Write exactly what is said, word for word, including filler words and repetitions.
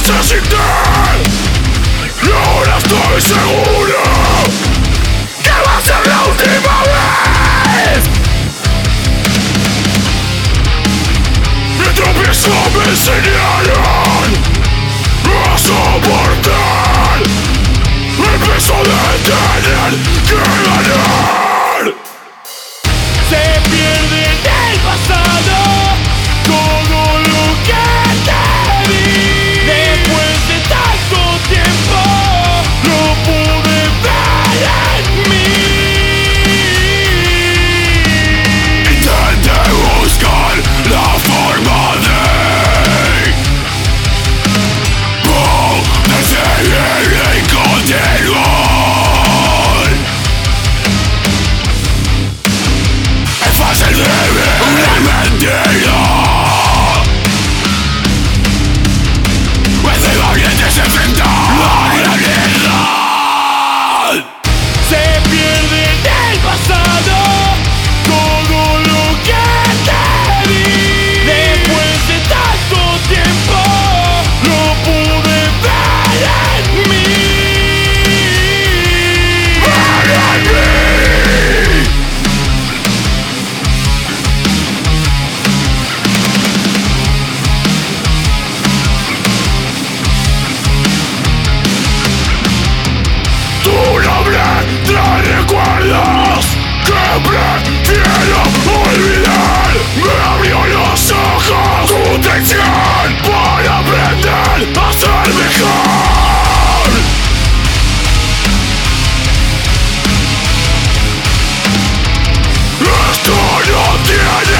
necesité y ahora estoy seguro que va a ser la última vez. Mi tropiezo me enseñaron a soportar el peso de tener que ganar. Se pierde en el pasado todo lo que te di. Después de tanto tiempo lo pude ver en mí. Intenté buscar la forma de poder seguir y continuar. Es fácil vivir una mentira. Es de valientes enfrentar la realidad. Se pierde en el pasado todo lo que te di. Después de tanto tiempo lo pude ver en mí. Tu nombre trae recuerdos que prefiero olvidar. Me abrió los ojos tu traición para aprender a ser mejor. Esto no tiene